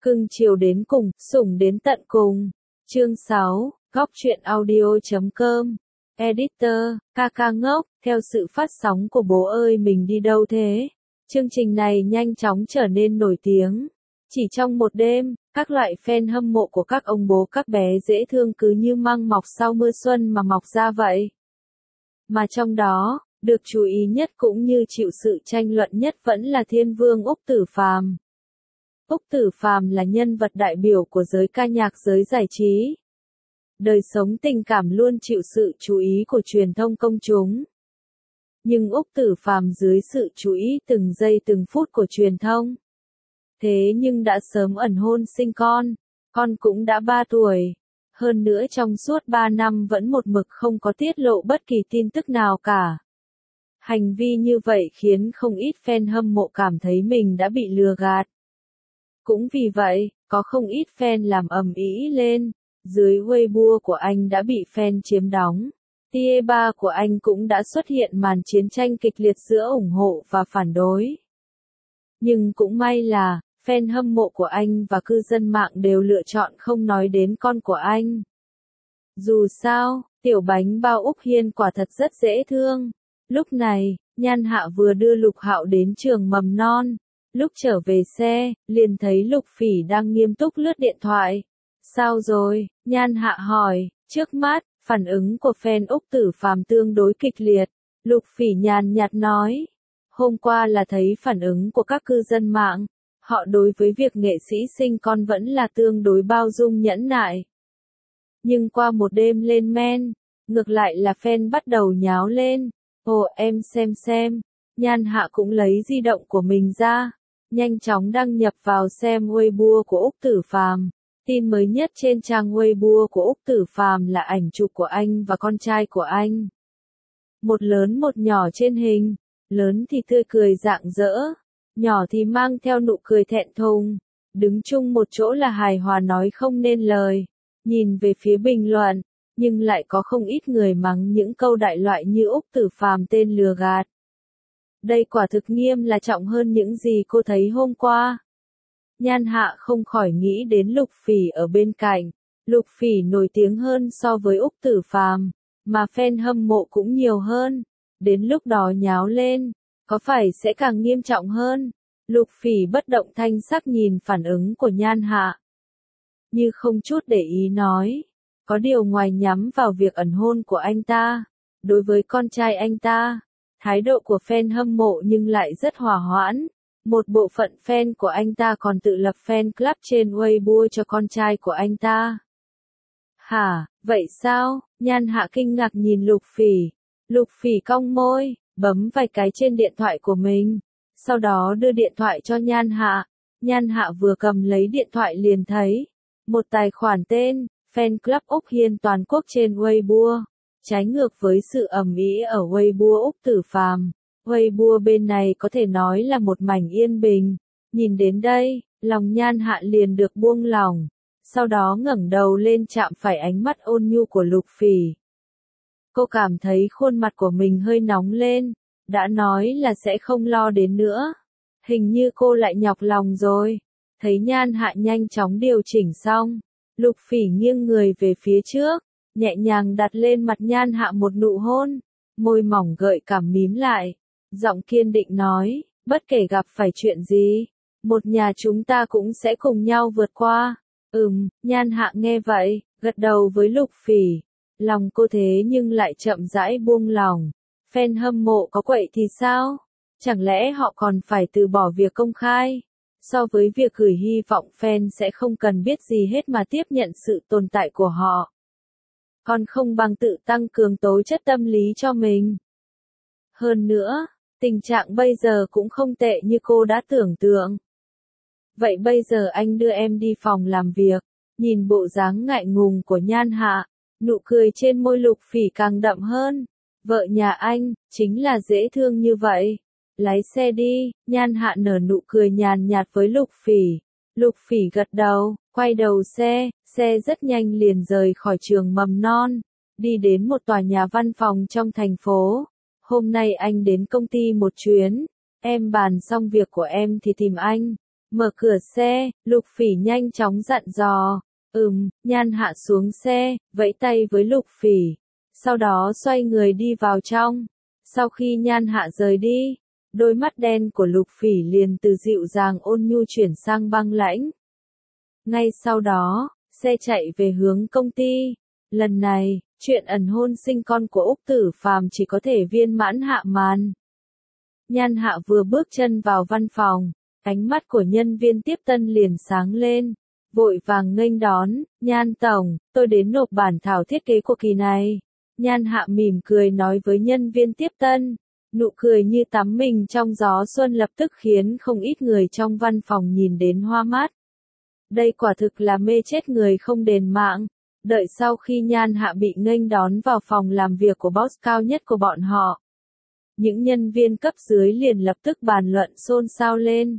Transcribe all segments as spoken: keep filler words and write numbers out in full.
Cưng chiều đến cùng, sủng đến tận cùng. Chương sáu, góc truyện audio chấm com. Editor, ca ca ngốc, theo sự phát sóng của Bố ơi mình đi đâu thế? Chương trình này nhanh chóng trở nên nổi tiếng. Chỉ trong một đêm, các loại fan hâm mộ của các ông bố các bé dễ thương cứ như măng mọc sau mưa xuân mà mọc ra vậy. Mà trong đó, được chú ý nhất cũng như chịu sự tranh luận nhất vẫn là Thiên Vương Úc Tử Phàm. Úc Tử Phàm là nhân vật đại biểu của giới ca nhạc giới giải trí. Đời sống tình cảm luôn chịu sự chú ý của truyền thông công chúng. Nhưng Úc Tử Phàm dưới sự chú ý từng giây từng phút của truyền thông. Thế nhưng đã sớm ẩn hôn sinh con, con cũng đã ba tuổi. Hơn nữa trong suốt ba năm vẫn một mực không có tiết lộ bất kỳ tin tức nào cả. Hành vi như vậy khiến không ít fan hâm mộ cảm thấy mình đã bị lừa gạt. Cũng vì vậy, có không ít fan làm ầm ĩ lên, dưới Weibo của anh đã bị fan chiếm đóng. Tier ba của anh cũng đã xuất hiện màn chiến tranh kịch liệt giữa ủng hộ và phản đối. Nhưng cũng may là, fan hâm mộ của anh và cư dân mạng đều lựa chọn không nói đến con của anh. Dù sao, tiểu bánh bao Úc Hiên quả thật rất dễ thương. Lúc này, Nhan Hạ vừa đưa Lục Hạo đến trường mầm non. Lúc trở về xe, liền thấy Lục Phỉ đang nghiêm túc lướt điện thoại. Sao rồi? Nhan Hạ hỏi. Trước mắt, phản ứng của fan Úc Tử Phàm tương đối kịch liệt. Lục Phỉ nhàn nhạt nói. Hôm qua là thấy phản ứng của các cư dân mạng. Họ đối với việc nghệ sĩ sinh con vẫn là tương đối bao dung nhẫn nại. Nhưng qua một đêm lên men, ngược lại là fan bắt đầu nháo lên. Ồ em xem xem. Nhan Hạ cũng lấy di động của mình ra. Nhanh chóng đăng nhập vào xem Weibo của Úc Tử Phàm. Tin mới nhất trên trang Weibo của Úc Tử Phàm là ảnh chụp của anh và con trai của anh. Một lớn một nhỏ trên hình, lớn thì tươi cười rạng rỡ, nhỏ thì mang theo nụ cười thẹn thùng, đứng chung một chỗ là hài hòa nói không nên lời. Nhìn về phía bình luận, nhưng lại có không ít người mắng những câu đại loại như Úc Tử Phàm tên lừa gạt. Đây quả thực nghiêm là trọng hơn những gì cô thấy hôm qua. Nhan Hạ không khỏi nghĩ đến Lục Phỉ ở bên cạnh. Lục Phỉ nổi tiếng hơn so với Úc Tử Phàm, mà fan hâm mộ cũng nhiều hơn. Đến lúc đó nháo lên, có phải sẽ càng nghiêm trọng hơn? Lục Phỉ bất động thanh sắc nhìn phản ứng của Nhan Hạ. Như không chút để ý nói. Có điều ngoài nhắm vào việc ẩn hôn của anh ta, đối với con trai anh ta, thái độ của fan hâm mộ nhưng lại rất hòa hoãn. Một bộ phận fan của anh ta còn tự lập fan club trên Weibo cho con trai của anh ta. Hả, vậy sao? Nhan Hạ kinh ngạc nhìn Lục Phỉ. Lục Phỉ cong môi, bấm vài cái trên điện thoại của mình. Sau đó đưa điện thoại cho Nhan Hạ. Nhan Hạ vừa cầm lấy điện thoại liền thấy một tài khoản tên Fan Club Úc Hiên toàn quốc trên Weibo. Trái ngược với sự ầm ĩ ở Weibo Úc Tử Phàm, Weibo bên này có thể nói là một mảnh yên bình. Nhìn đến đây, lòng Nhan Hạ liền được buông lỏng. Sau đó ngẩng đầu lên chạm phải ánh mắt ôn nhu của Lục Phỉ. Cô cảm thấy khuôn mặt của mình hơi nóng lên. Đã nói là sẽ không lo đến nữa. Hình như cô lại nhọc lòng rồi. Thấy Nhan Hạ nhanh chóng điều chỉnh xong, Lục Phỉ nghiêng người về phía trước, nhẹ nhàng đặt lên mặt Nhan Hạ một nụ hôn, môi mỏng gợi cảm mím lại, giọng kiên định nói, bất kể gặp phải chuyện gì, một nhà chúng ta cũng sẽ cùng nhau vượt qua. Ừm, Nhan Hạ nghe vậy, gật đầu với Lục Phỉ, lòng cô thế nhưng lại chậm rãi buông lòng. Fan hâm mộ có quậy thì sao? Chẳng lẽ họ còn phải từ bỏ việc công khai? So với việc gửi hy vọng fan sẽ không cần biết gì hết mà tiếp nhận sự tồn tại của họ. Còn không bằng tự tăng cường tố chất tâm lý cho mình. Hơn nữa, tình trạng bây giờ cũng không tệ như cô đã tưởng tượng. Vậy bây giờ anh đưa em đi phòng làm việc. Nhìn bộ dáng ngại ngùng của Nhan Hạ, nụ cười trên môi Lục Phỉ càng đậm hơn. Vợ nhà anh, chính là dễ thương như vậy. Lái xe đi, Nhan Hạ nở nụ cười nhàn nhạt với Lục Phỉ. Lục Phỉ gật đầu, quay đầu xe, xe rất nhanh liền rời khỏi trường mầm non, đi đến một tòa nhà văn phòng trong thành phố. Hôm nay anh đến công ty một chuyến, em bàn xong việc của em thì tìm anh. Mở cửa xe, Lục Phỉ nhanh chóng dặn dò. Ừm, Nhan Hạ xuống xe, vẫy tay với Lục Phỉ. Sau đó xoay người đi vào trong. Sau khi Nhan Hạ rời đi, đôi mắt đen của Lục Phỉ liền từ dịu dàng ôn nhu chuyển sang băng lãnh. Ngay sau đó, xe chạy về hướng công ty. Lần này, chuyện ẩn hôn sinh con của Úc Tử Phàm chỉ có thể viên mãn hạ màn. Nhan Hạ vừa bước chân vào văn phòng, ánh mắt của nhân viên tiếp tân liền sáng lên, vội vàng nghênh đón. Nhan tổng, tôi đến nộp bản thảo thiết kế của kỳ này. Nhan Hạ mỉm cười nói với nhân viên tiếp tân, nụ cười như tắm mình trong gió xuân lập tức khiến không ít người trong văn phòng nhìn đến hoa mắt. Đây quả thực là mê chết người không đền mạng. Đợi sau khi Nhan Hạ bị nghênh đón vào phòng làm việc của boss cao nhất của bọn họ, những nhân viên cấp dưới liền lập tức bàn luận xôn xao lên.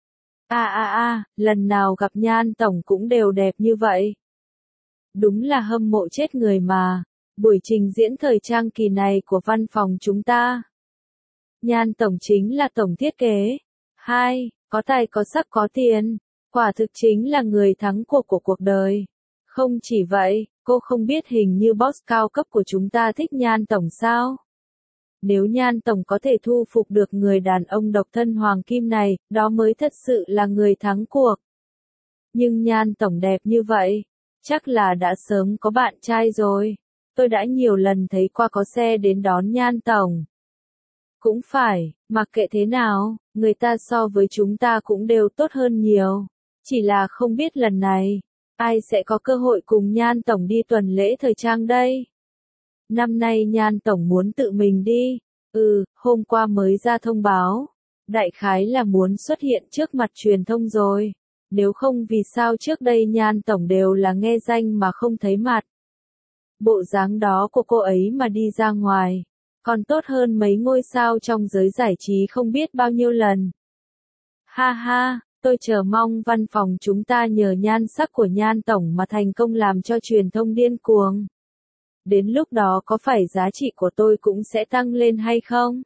A a a, lần nào gặp Nhan tổng cũng đều đẹp như vậy. Đúng là hâm mộ chết người mà. Buổi trình diễn thời trang kỳ này của văn phòng chúng ta. Nhan tổng chính là tổng thiết kế. Hai, có tài có sắc có tiền. Quả thực chính là người thắng cuộc của cuộc đời. Không chỉ vậy, cô không biết hình như boss cao cấp của chúng ta thích Nhan tổng sao? Nếu Nhan tổng có thể thu phục được người đàn ông độc thân hoàng kim này, đó mới thật sự là người thắng cuộc. Nhưng Nhan tổng đẹp như vậy, chắc là đã sớm có bạn trai rồi. Tôi đã nhiều lần thấy qua có xe đến đón Nhan tổng. Cũng phải, mặc kệ thế nào, người ta so với chúng ta cũng đều tốt hơn nhiều. Chỉ là không biết lần này, ai sẽ có cơ hội cùng Nhan tổng đi tuần lễ thời trang đây? Năm nay Nhan tổng muốn tự mình đi. Ừ, hôm qua mới ra thông báo. Đại khái là muốn xuất hiện trước mặt truyền thông rồi. Nếu không vì sao trước đây Nhan tổng đều là nghe danh mà không thấy mặt. Bộ dáng đó của cô ấy mà đi ra ngoài, còn tốt hơn mấy ngôi sao trong giới giải trí không biết bao nhiêu lần. Ha ha, tôi chờ mong văn phòng chúng ta nhờ nhan sắc của Nhan tổng mà thành công làm cho truyền thông điên cuồng. Đến lúc đó có phải giá trị của tôi cũng sẽ tăng lên hay không?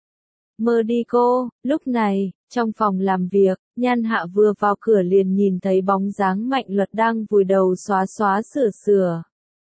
Mơ đi cô. Lúc này, trong phòng làm việc, Nhan Hạ vừa vào cửa liền nhìn thấy bóng dáng Mạnh Luật đang vùi đầu xóa xóa sửa sửa.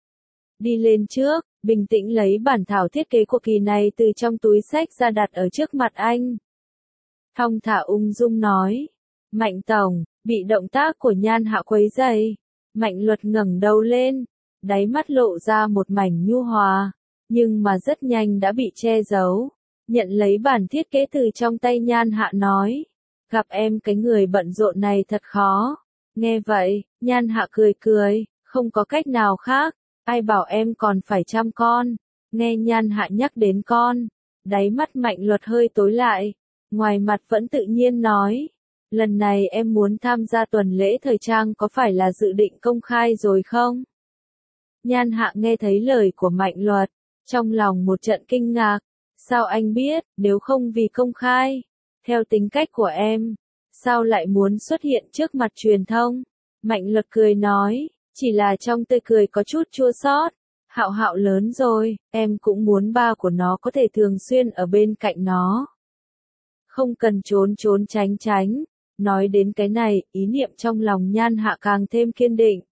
Đi lên trước, bình tĩnh lấy bản thảo thiết kế của kỳ này từ trong túi xách ra đặt ở trước mặt anh. Thong thả ung dung nói. Mạnh tổng, bị động tác của Nhan Hạ quấy rầy. Mạnh Luật ngẩng đầu lên, đáy mắt lộ ra một mảnh nhu hòa, nhưng mà rất nhanh đã bị che giấu. Nhận lấy bản thiết kế từ trong tay Nhan Hạ nói. Gặp em cái người bận rộn này thật khó. Nghe vậy, Nhan Hạ cười cười, không có cách nào khác. Ai bảo em còn phải chăm con. Nghe Nhan Hạ nhắc đến con, đáy mắt Mạnh Luật hơi tối lại. Ngoài mặt vẫn tự nhiên nói. Lần này em muốn tham gia tuần lễ thời trang có phải là dự định công khai rồi không? Nhan Hạ nghe thấy lời của Mạnh Luật, trong lòng một trận kinh ngạc. Sao anh biết, nếu không vì công khai? Theo tính cách của em, sao lại muốn xuất hiện trước mặt truyền thông? Mạnh Luật cười nói, chỉ là trong tươi cười có chút chua xót. Hạo Hạo lớn rồi, em cũng muốn ba của nó có thể thường xuyên ở bên cạnh nó. Không cần trốn trốn tránh tránh. Nói đến cái này, ý niệm trong lòng Nhan Hạ càng thêm kiên định.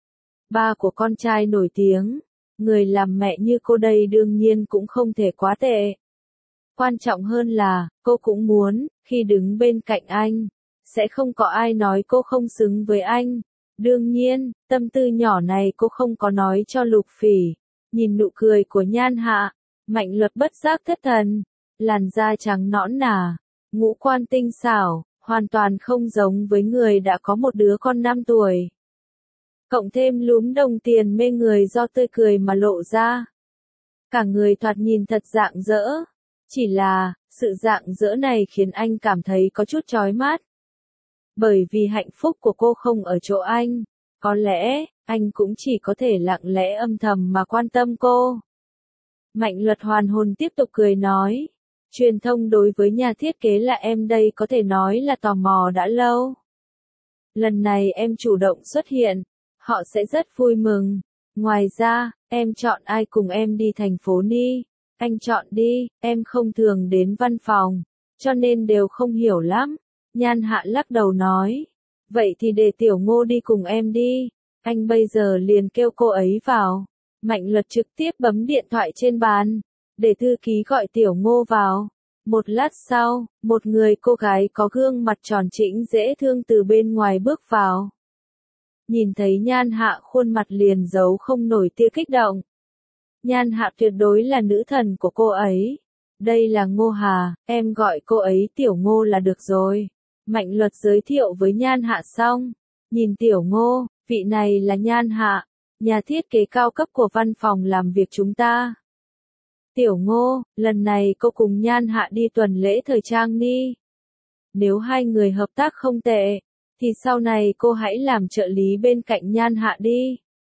Ba của con trai nổi tiếng, người làm mẹ như cô đây đương nhiên cũng không thể quá tệ. Quan trọng hơn là, cô cũng muốn, khi đứng bên cạnh anh, sẽ không có ai nói cô không xứng với anh. Đương nhiên, tâm tư nhỏ này cô không có nói cho Lục Phỉ. Nhìn nụ cười của Nhan Hạ, Mạnh Luật bất giác thất thần. Làn da trắng nõn nà, ngũ quan tinh xảo, hoàn toàn không giống với người đã có một đứa con năm tuổi. Cộng thêm lúm đồng tiền mê người do tươi cười mà lộ ra. Cả người thoạt nhìn thật rạng rỡ. Chỉ là, sự rạng rỡ này khiến anh cảm thấy có chút chói mắt. Bởi vì hạnh phúc của cô không ở chỗ anh. Có lẽ, anh cũng chỉ có thể lặng lẽ âm thầm mà quan tâm cô. Mạnh Luật hoàn hồn tiếp tục cười nói. Truyền thông đối với nhà thiết kế là em đây có thể nói là tò mò đã lâu. Lần này em chủ động xuất hiện, họ sẽ rất vui mừng. Ngoài ra, em chọn ai cùng em đi thành phố Ni. Anh chọn đi, em không thường đến văn phòng, cho nên đều không hiểu lắm. Nhan Hạ lắc đầu nói. Vậy thì để Tiểu Ngô đi cùng em đi. Anh bây giờ liền kêu cô ấy vào. Mạnh Luật trực tiếp bấm điện thoại trên bàn. Để thư ký gọi Tiểu Ngô vào. Một lát sau, một người cô gái có gương mặt tròn trĩnh dễ thương từ bên ngoài bước vào. Nhìn thấy Nhan Hạ khuôn mặt liền giấu không nổi tia kích động. Nhan Hạ tuyệt đối là nữ thần của cô ấy. Đây là Ngô Hà, em gọi cô ấy Tiểu Ngô là được rồi. Mạnh Luật giới thiệu với Nhan Hạ xong. Nhìn Tiểu Ngô, vị này là Nhan Hạ, nhà thiết kế cao cấp của văn phòng làm việc chúng ta. Tiểu Ngô, lần này cô cùng Nhan Hạ đi tuần lễ thời trang đi. Nếu hai người hợp tác không tệ, thì sau này cô hãy làm trợ lý bên cạnh Nhan Hạ đi.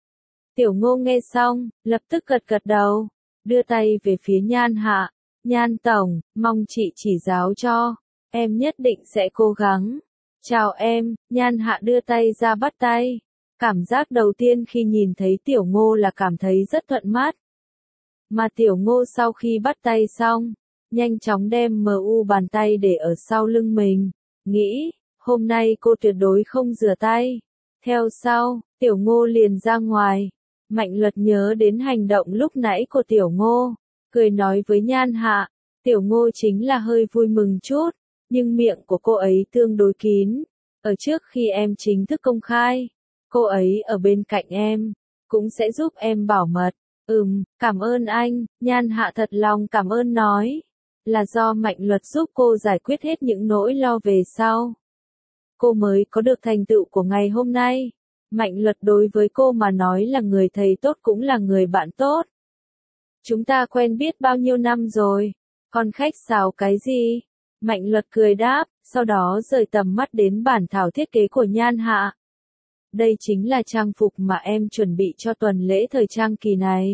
Tiểu Ngô nghe xong, lập tức gật gật đầu, đưa tay về phía Nhan Hạ. Nhan Tổng, mong chị chỉ giáo cho, em nhất định sẽ cố gắng. Chào em, Nhan Hạ đưa tay ra bắt tay. Cảm giác đầu tiên khi nhìn thấy Tiểu Ngô là cảm thấy rất thuận mắt. Mà Tiểu Ngô sau khi bắt tay xong, nhanh chóng đem em u bàn tay để ở sau lưng mình. Nghĩ, hôm nay cô tuyệt đối không rửa tay. Theo sau, Tiểu Ngô liền ra ngoài. Mạnh Luật nhớ đến hành động lúc nãy của Tiểu Ngô. Cười nói với Nhan Hạ, Tiểu Ngô chính là hơi vui mừng chút, nhưng miệng của cô ấy tương đối kín. Ở trước khi em chính thức công khai, cô ấy ở bên cạnh em, cũng sẽ giúp em bảo mật. Ừm, cảm ơn anh, Nhan Hạ thật lòng cảm ơn nói. Là do Mạnh Luật giúp cô giải quyết hết những nỗi lo về sau. Cô mới có được thành tựu của ngày hôm nay. Mạnh Luật đối với cô mà nói là người thầy tốt cũng là người bạn tốt. Chúng ta quen biết bao nhiêu năm rồi, còn khách sáo cái gì? Mạnh Luật cười đáp, sau đó rời tầm mắt đến bản thảo thiết kế của Nhan Hạ. Đây chính là trang phục mà em chuẩn bị cho tuần lễ thời trang kỳ này.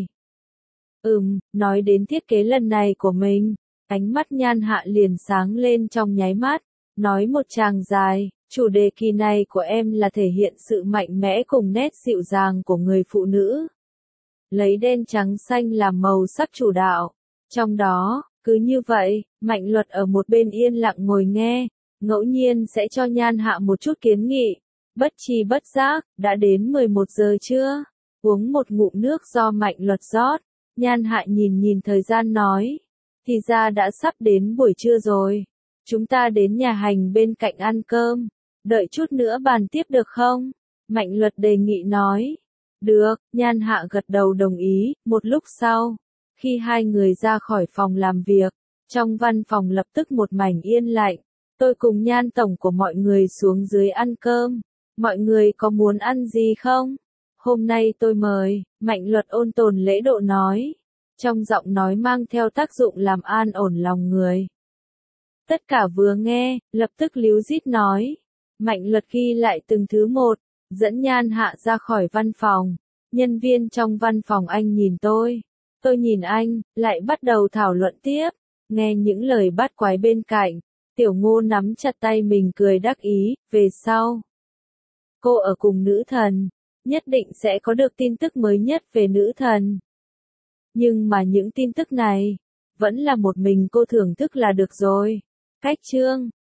Ừm, nói đến thiết kế lần này của mình, ánh mắt Nhan Hạ liền sáng lên trong nháy mắt, nói một tràng dài, chủ đề kỳ này của em là thể hiện sự mạnh mẽ cùng nét dịu dàng của người phụ nữ. Lấy đen trắng xanh làm màu sắc chủ đạo. Trong đó, cứ như vậy, Mạnh Luật ở một bên yên lặng ngồi nghe, ngẫu nhiên sẽ cho Nhan Hạ một chút kiến nghị. Bất chi bất giác, đã đến mười một giờ trưa, uống một ngụm nước do Mạnh Luật rót, Nhan Hạ nhìn nhìn thời gian nói, thì ra đã sắp đến buổi trưa rồi, chúng ta đến nhà hàng bên cạnh ăn cơm, đợi chút nữa bàn tiếp được không? Mạnh Luật đề nghị nói. Được, Nhan Hạ gật đầu đồng ý. Một lúc sau, khi hai người ra khỏi phòng làm việc, trong văn phòng lập tức một mảnh yên lặng. Tôi cùng Nhan Tổng của mọi người xuống dưới ăn cơm. Mọi người có muốn ăn gì không? Hôm nay tôi mời, Mạnh Luật ôn tồn lễ độ nói. Trong giọng nói mang theo tác dụng làm an ổn lòng người. Tất cả vừa nghe, lập tức líu rít nói. Mạnh Luật ghi lại từng thứ một, dẫn Nhan Hạ ra khỏi văn phòng. Nhân viên trong văn phòng anh nhìn tôi, tôi nhìn anh, lại bắt đầu thảo luận tiếp. Nghe những lời bắt quái bên cạnh, Tiểu Ngô nắm chặt tay mình cười đắc ý, về sau. Cô ở cùng nữ thần, nhất định sẽ có được tin tức mới nhất về nữ thần. Nhưng mà những tin tức này, vẫn là một mình cô thưởng thức là được rồi. Cách chương